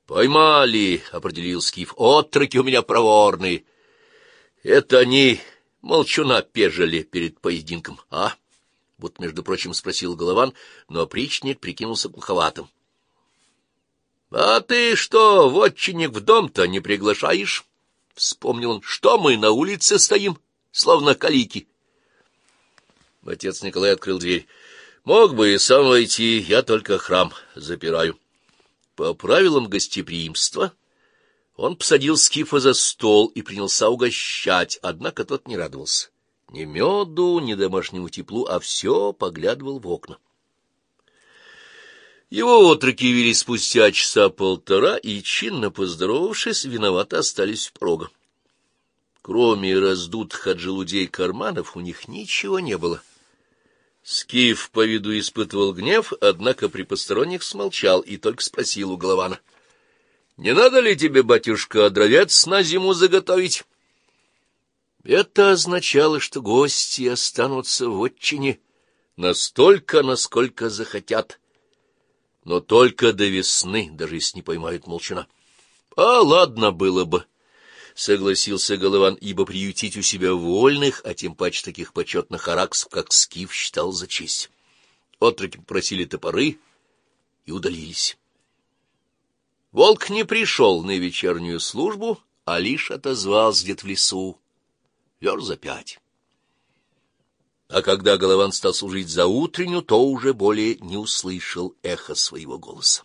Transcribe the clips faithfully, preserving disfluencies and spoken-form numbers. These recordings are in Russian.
Поймали, — определил Скиф, — отроки у меня проворные. Это они молчуна пежили перед поединком, а? Будто, между прочим, спросил Голован, но опричник прикинулся глуховатым. — А ты что, вотчинник, в дом-то не приглашаешь? — вспомнил он. — Что мы на улице стоим, словно калики? Отец Николай открыл дверь. — Мог бы и сам войти, я только храм запираю. По правилам гостеприимства он посадил Скифа за стол и принялся угощать, однако тот не радовался. Ни меду, ни домашнему теплу, а все поглядывал в окна. Его отроки вели спустя часа полтора и, чинно поздоровавшись, виновато остались у порога. Кроме раздутых от желудей карманов у них ничего не было. Скиф по виду испытывал гнев, однако при посторонних смолчал и только спросил у Голована: — Не надо ли тебе, батюшка, дровец на зиму заготовить? Это означало, что гости останутся в отчине настолько, насколько захотят, но только до весны, даже если не поймают молчуна. — А ладно было бы, — согласился Голован, ибо приютить у себя вольных, а тем паче таких почетных араксов, как Скиф, считал за честь. Отроки попросили топоры и удалились. Волк не пришел на вечернюю службу, а лишь отозвался где-то в лесу. Верст за пять. А когда Голован стал служить за утреннюю, то уже более не услышал эхо своего голоса.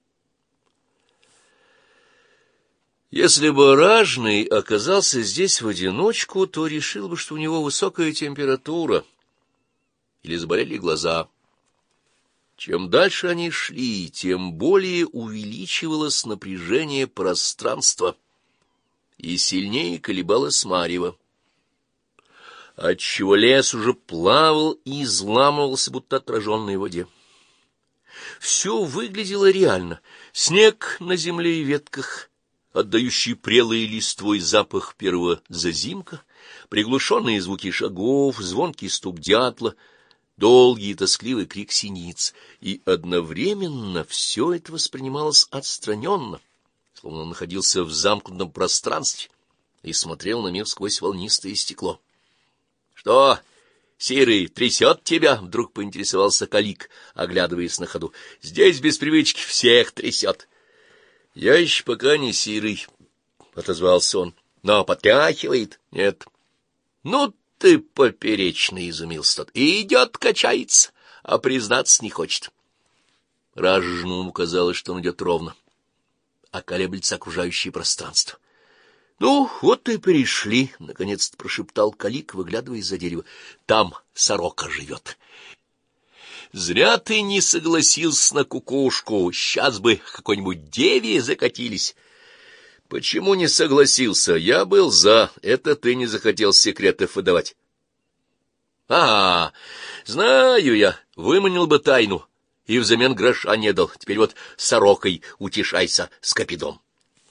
Если бы ражный оказался здесь в одиночку, то решил бы, что у него высокая температура или заболели глаза. Чем дальше они шли, тем более увеличивалось напряжение пространства и сильнее колебалось марево, отчего лес уже плавал и изламывался, будто отраженный в воде. Все выглядело реально. Снег на земле и ветках, отдающий прелой листвой запах первого зазимка, приглушенные звуки шагов, звонкий стук дятла, долгий и тоскливый крик синиц, и одновременно все это воспринималось отстраненно, словно он находился в замкнутом пространстве и смотрел на мир сквозь волнистое стекло. — Что, Сирый, трясет тебя? — вдруг поинтересовался Калик, оглядываясь на ходу. — Здесь без привычки всех трясет. — Я еще пока не Сирый, — отозвался он. — Но потряхивает? — Нет. — Ну ты поперечный, — изумился тот. — И идет, качается, а признаться не хочет. Ражному казалось, что он идет ровно, а колеблется окружающее пространство. — Ну, вот и пришли, — наконец-то прошептал Калик, выглядывая из-за дерева. — Там сорока живет. — Зря ты не согласился на кукушку, сейчас бы какой-нибудь деве закатились. — Почему не согласился? Я был за, это ты не захотел секретов выдавать. — А, знаю я, выманил бы тайну и взамен гроша не дал. Теперь вот сорокой утешайся с Капидом.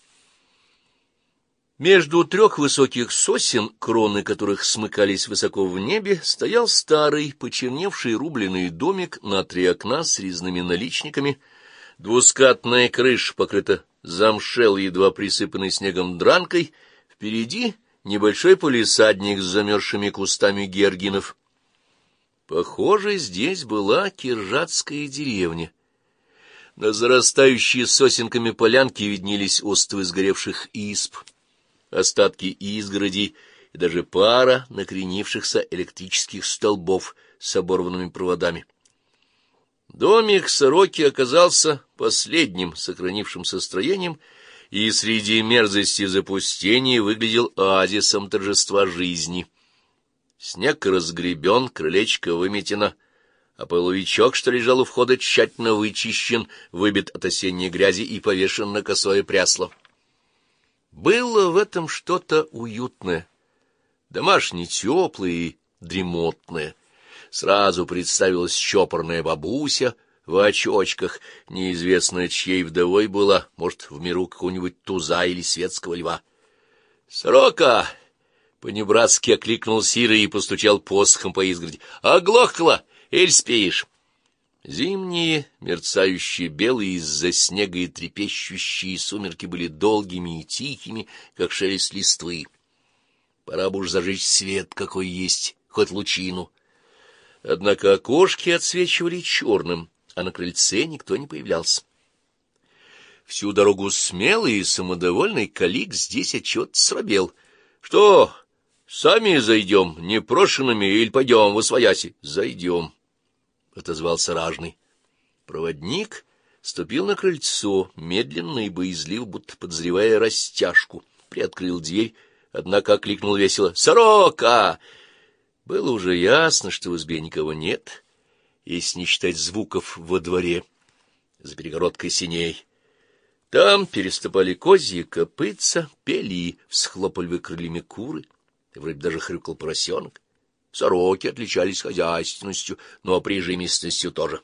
Между трех высоких сосен, кроны которых смыкались высоко в небе, стоял старый, почерневший рубленый домик на три окна с резными наличниками. Двускатная крыша покрыта замшелой, едва присыпанной снегом дранкой. Впереди небольшой палисадник с замерзшими кустами георгинов. Похоже, здесь была киржатская деревня. На зарастающие сосенками полянки виднелись остовы сгоревших изб, остатки изгородей и даже пара накренившихся электрических столбов с оборванными проводами. Домик сороки оказался последним сохранившимся строением и среди мерзости запустения выглядел оазисом торжества жизни. Снег разгребен, крылечко выметено, а половичок, что лежал у входа, тщательно вычищен, выбит от осенней грязи и повешен на косое прясло. Было в этом что-то уютное, домашне теплое и дремотное. Сразу представилась чопорная бабуся в очочках, неизвестно чьей вдовой была, может, в миру какого-нибудь туза или светского льва. — Сорока! — по-небратски окликнул Сирый и постучал посохом по изгороди. — Оглохла? Или спишь? Зимние, мерцающие белые из-за снега и трепещущие сумерки были долгими и тихими, как шелест листвы. Пора бы уж зажечь свет, какой есть, хоть лучину. Однако окошки отсвечивали черным, а на крыльце никто не появлялся. Всю дорогу смелый и самодовольный Калик здесь отчет срабел. — Что, сами зайдем, непрошенными, или пойдем восвояси? — Зайдем, — отозвался ражный. Проводник ступил на крыльцо, медленно и боязливо, будто подозревая растяжку, приоткрыл дверь, однако окликнул весело: «Сорока!» Было уже ясно, что в избе никого нет, если не считать звуков во дворе, за перегородкой сеней. Там переступали козьи копытца, пели и всхлопали крыльями куры, и вроде даже хрюкал поросенок. Сороки отличались хозяйственностью, но прижимистостью тоже.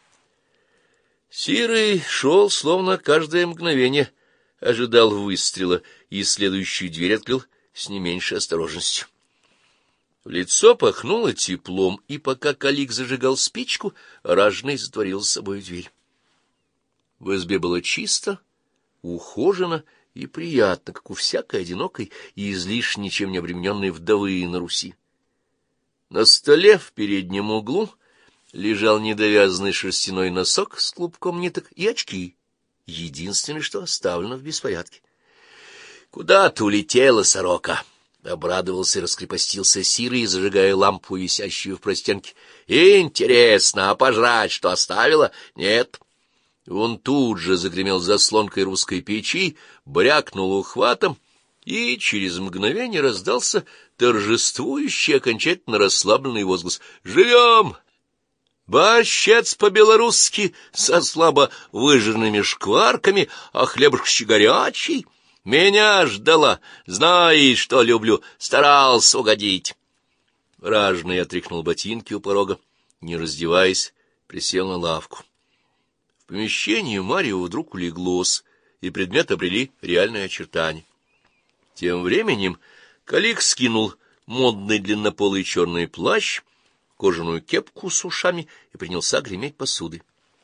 Сирый шел, словно каждое мгновение ожидал выстрела, и следующую дверь открыл с не меньшей осторожностью. В лицо пахнуло теплом, и пока Калик зажигал спичку, ражный затворил за собой дверь. В избе было чисто, ухожено и приятно, как у всякой одинокой и излишне ничем не обремененной вдовы на Руси. На столе в переднем углу лежал недовязанный шерстяной носок с клубком ниток и очки, единственное, что оставлено в беспорядке. — Куда ты улетела, сорока? — обрадовался и раскрепостился Сирый, зажигая лампу, висящую в простенке. — Интересно, а пожрать что оставила? Нет. Он тут же загремел заслонкой русской печи, брякнул ухватом, и через мгновение раздался торжествующий, окончательно расслабленный возглас: «Живем! Борщец по-белорусски со слабо выжженными шкварками, а хлебушек горячий. Меня ждала, знаешь, что люблю, старался угодить». Ражный отряхнул ботинки у порога, не раздеваясь, присел на лавку. В помещении Марьева вдруг улеглось, и предметы обрели реальные очертания. Тем временем Калик скинул модный длиннополый черный плащ, кожаную кепку с ушами и принялся греметь посудой.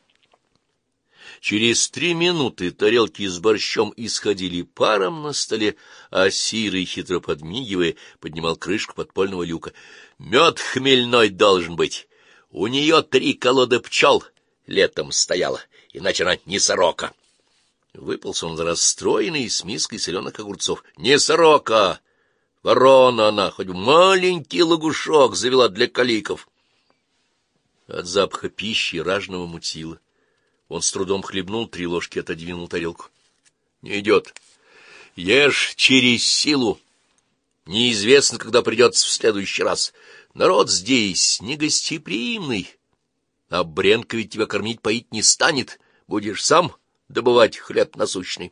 Через три минуты тарелки с борщом исходили паром на столе, а Сирый, хитро подмигивая, поднимал крышку подпольного люка. «Мед хмельной должен быть. У нее три колоды пчел летом стояла, иначе она не сорока». Выполз он расстроенный с миской соленых огурцов. «Не сорока! Ворона она, хоть маленький лягушок завела для каликов». От запаха пищи ражного мутило. Он с трудом хлебнул три ложки, отодвинул тарелку. — Не идет. Ешь через силу. Неизвестно, когда придется в следующий раз. Народ здесь негостеприимный. А Бренка ведь тебя кормить, поить не станет. Будешь сам добывать хлеб насущный.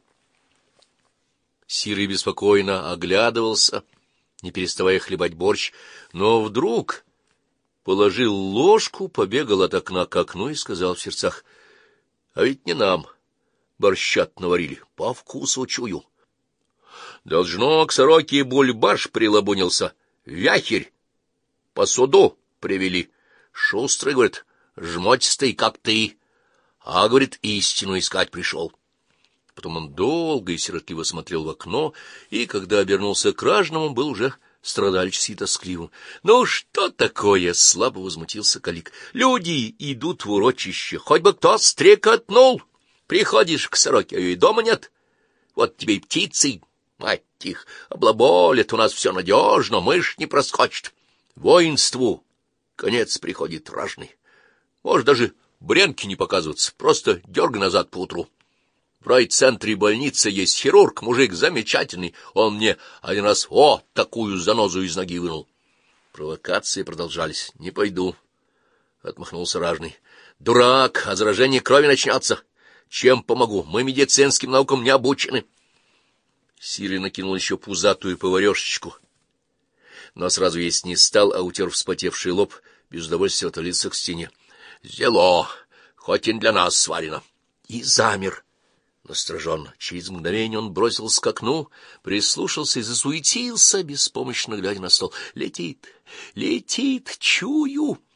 Сирый беспокойно оглядывался, не переставая хлебать борщ, но вдруг положил ложку, побегал от окна к окну и сказал в сердцах: — А ведь не нам борщат наварили, по вкусу чую. Должно, к сороке бульбаш прилабунился, вяхерь по суду привели. Шустрый, говорит, жмотистый, как ты, а, говорит, истину искать пришел. Потом он долго и сиротливо смотрел в окно, и, когда обернулся к ражному, был уже страдальчески и тоскливым. — Ну, что такое? — слабо возмутился Калик. — Люди идут в урочище, хоть бы кто стрекотнул. Приходишь к сороке, а ее и дома нет. Вот тебе и птицы, мать их, облаболят, у нас все надежно, мышь не проскочит. Воинству конец приходит ражный. Может, даже Бренки не показываться, просто дергай назад поутру. В райцентре больницы есть хирург, мужик замечательный. Он мне один раз о такую занозу из ноги вынул. Провокации продолжались. — Не пойду, — отмахнулся ражный. — Дурак, а заражение крови начнется. Чем помогу? Мы медицинским наукам не обучены. Сирый накинул еще пузатую поварешечку, но сразу есть не стал, а утер вспотевший лоб, без удовольствия отвалился к стене. — Зело, хоть и для нас сварено. И замер. Настороженно. Через мгновение он бросился к окну, прислушался и засуетился, беспомощно глядя на стол. Летит, летит, чую.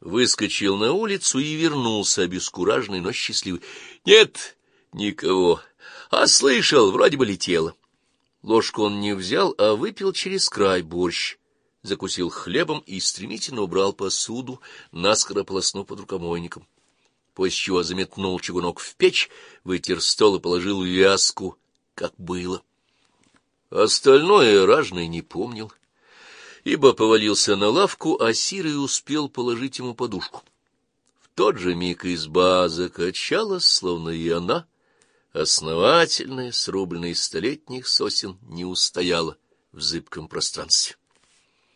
выскочил на улицу и вернулся, обескураженный, но счастливый. Нет никого, а слышал, вроде бы летело. Ложку он не взял, а выпил через край борщ, закусил хлебом и стремительно убрал посуду, наскоро полоснув под рукомойником. После чего заметнул чугунок в печь, вытер стол и положил вязку, как было. Остальное ражный не помнил, ибо повалился на лавку, а Сирый успел положить ему подушку. В тот же миг изба закачалась, словно и она, основательная, срубленная из столетних сосен, не устояла в зыбком пространстве.